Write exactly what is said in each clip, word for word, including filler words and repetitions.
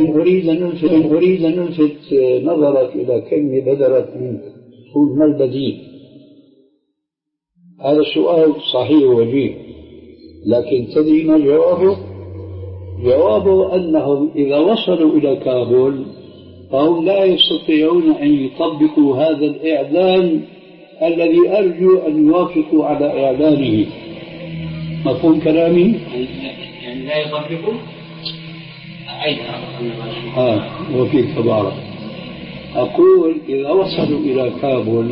أريد أن ألفت أريد أن ألفت نظرك إلى كلمة بدرت منك، تقول ما البديل؟ هذا السؤال صحيح وجيه، لكن تدري ما جوابه؟ جوابه أنهم إذا وصلوا إلى كابول فهم لا يستطيعون أن يطبقوا هذا الإعلان الذي أرجو أن يوافقوا على إعلانه. مفهوم كلامي؟ يعني لا يطبقوا آه وفي تبارك. أقول إذا وصلوا إلى كابول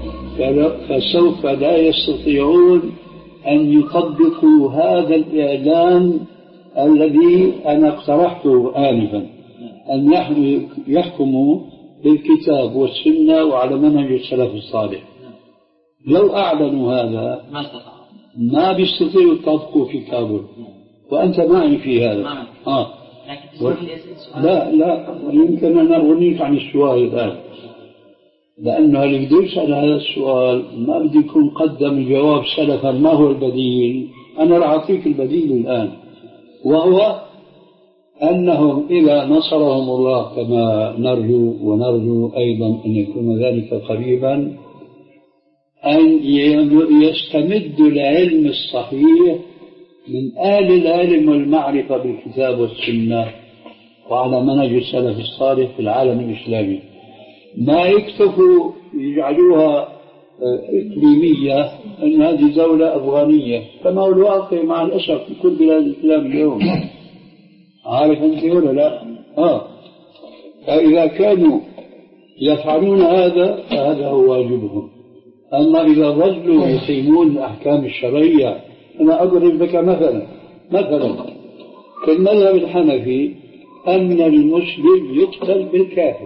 فسوف لا يستطيعون أن يطبقوا هذا الإعلان الذي أنا اقترحته آنفا، أن يحكموا بالكتاب والسنة وعلى منهج السلف الصالح. لو أعلنوا هذا ما بيستطيعوا يطبقوا في كابول، وأنت معي في هذا. آه. و... لا لا يمكن أن أغنيك عن السؤال الآن، لأنه اللي بده يسأل هذا السؤال ما بدي يكون قدم الجواب سلفا ما هو البديل. أنا راح أعطيك البديل الآن، وهو أنهم إذا نصرهم الله كما نرجو، ونرجو أيضا أن يكون ذلك قريبا، أن يستمدوا العلم الصحيح من آل العلم والمعرفة بالكتاب والسنة وعلى منهج السلف الصالح في العالم الإسلامي، ما يكتفوا يجعلوها إقليمية أن هذه دولة أفغانية كما هو الواقع مع الأسف في كل بلاد الإسلام اليوم. عارف أنت ولا لا؟ آه. فإذا كانوا يفعلون هذا فهذا هو واجبهم. أما إذا ظلوا يقيمون الأحكام الشرعية، أنا أضرب لك مثلا مثلا في المذهب الحنفي أن المسلم يقتل بالكافر،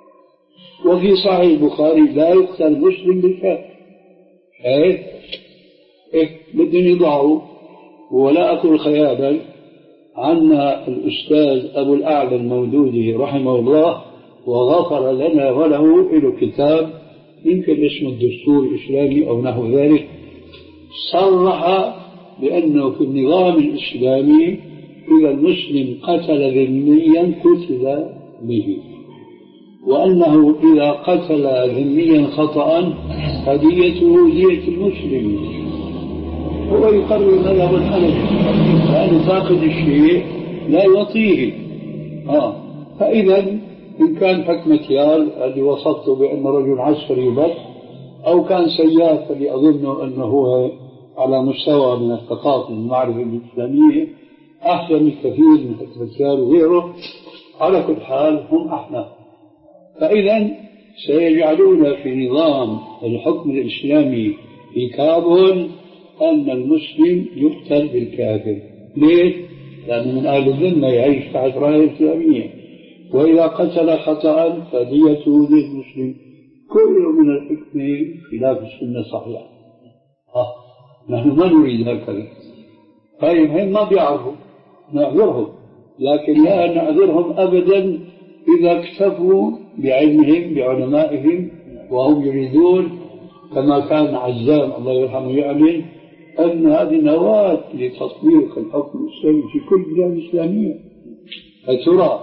وفي صحيح البخاري لا يقتل المسلم بالكافر. إيه إيه بدهم يضعوا، ولا أقول خيابا، عنا الأستاذ أبو الأعلى المودودي رحمه الله وغفر لنا وله له كتاب يمكن اسمه الدستور الإسلامي أو نحو ذلك، صرح بأنه في النظام الإسلامي إذا المسلم قتل ذميا قتل به، وأنه إذا قتل ذميا خطأ فديته دية المسلم. هو يقرر مذهب الحنفي لأنه فاقد الشيء لا يعطيه. آه. فإذا إن كان حكم تيال اللي وصفته بأن رجل عسكري بس، أو كان سياف اللي أظن أنه هو على مستوى من الثقافة والمعرفة الإسلامية أحسن الكثير من حكم تيال وغيره، على كل حال هم أحناف. فإذا سيجعلون في نظام الحكم الإسلامي في كابول أن المسلم يقتل بالكافر. ليش؟ لأنه من أهل الذمة يعيش تحت راية إسلامية، وإذا قتل خطأ فديته للمسلم. كل من الحكمة خلاف السنة صحيحة. آه. نحن ما نريد هكذا. طيب هم ما بيعرفوا، نعذرهم، لكن لا نعذرهم أبدا إذا اكتفوا بعلمهم بعلمائهم، وهم يريدون كما كان عزام الله يرحمه يعلن أن هذه نواة لتطبيق الحكم الإسلامي في كل البلاد الإسلامية. فترى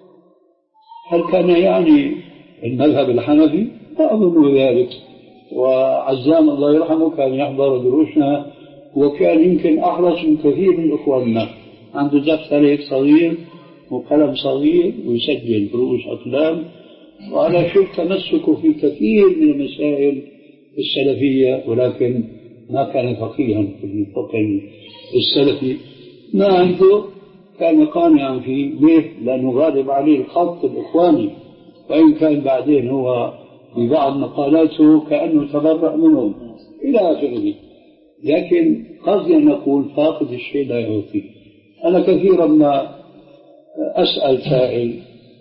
هل كان يعني المذهب الحنفي؟ لا أظن ذلك. وعزام الله يرحمه كان يحضر دروسنا، وكان يمكن أحرص من كثير من إخواننا، عنده دفتر صغير وقلم صغير ويسجل دروس أقلام، وعلى شيء تمسكه في كثير من المسائل السلفية، ولكن ما كان فقيها في الفقه السلفي. ما عنده كان قانعا فيه. ليه؟ لأنه غالب عليه الخط الإخواني، وإن كان بعدين هو في بعض مقالاته كأنه تبرأ منهم إلى آخره. لكن قصدي أن نقول فاقد الشيء لا يعطيه. أنا كثيرا ما أسأل سائل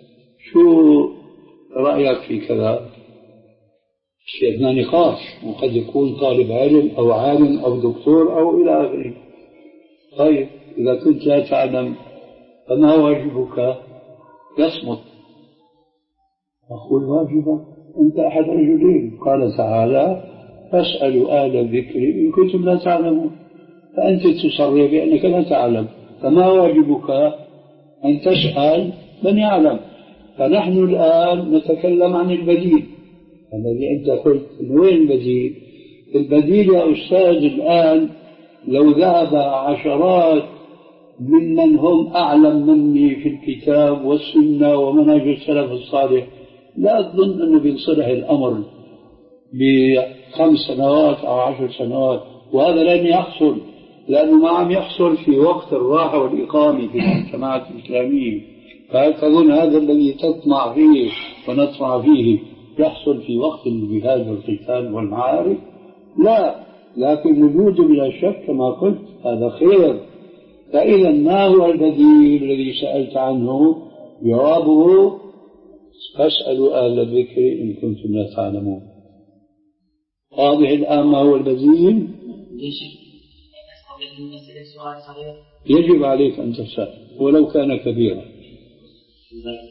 شو رأيك في كذا؟ شيء نقاش، وقد يكون طالب علم أو عالم أو دكتور أو إلى آخره. طيب إذا كنت لا تعلم فما واجبك؟ يصمت. أقول واجبك أنت أحد رجلين، قال تعالى فاسألوا آل الذكر إن كنتم لا تعلمون. فأنت تصرح بأنك لا تعلم، فما واجبك؟ أن تسأل من يعلم. فنحن الآن نتكلم عن البديل الذي أنت قلت وين البديل؟ البديل يا أستاذ الآن لو ذهب عشرات ممن هم أعلم مني في الكتاب والسنة ومنهج السلف الصالح، لا أظن أنه بينصلح الأمر بخمس سنوات أو عشر سنوات، وهذا لن يحصل لأنه ما عم يحصل في وقت الراحة والإقامة في المجتمعات الإسلامية. فهل تظن هذا الذي تطمع فيه ونطمع فيه يحصل في وقت الجهاد والقتال والمعارك؟ لا، لكن وجوده بلا شك كما قلت هذا خير. فإذا ما هو البديل الذي سألت عنه؟ جوابه فاسألوا أهل الذكر إن كنتم لا تعلمون. واضح الآن ما هو البديل؟ يجب عليك أن تسأل ولو كان كبيرا.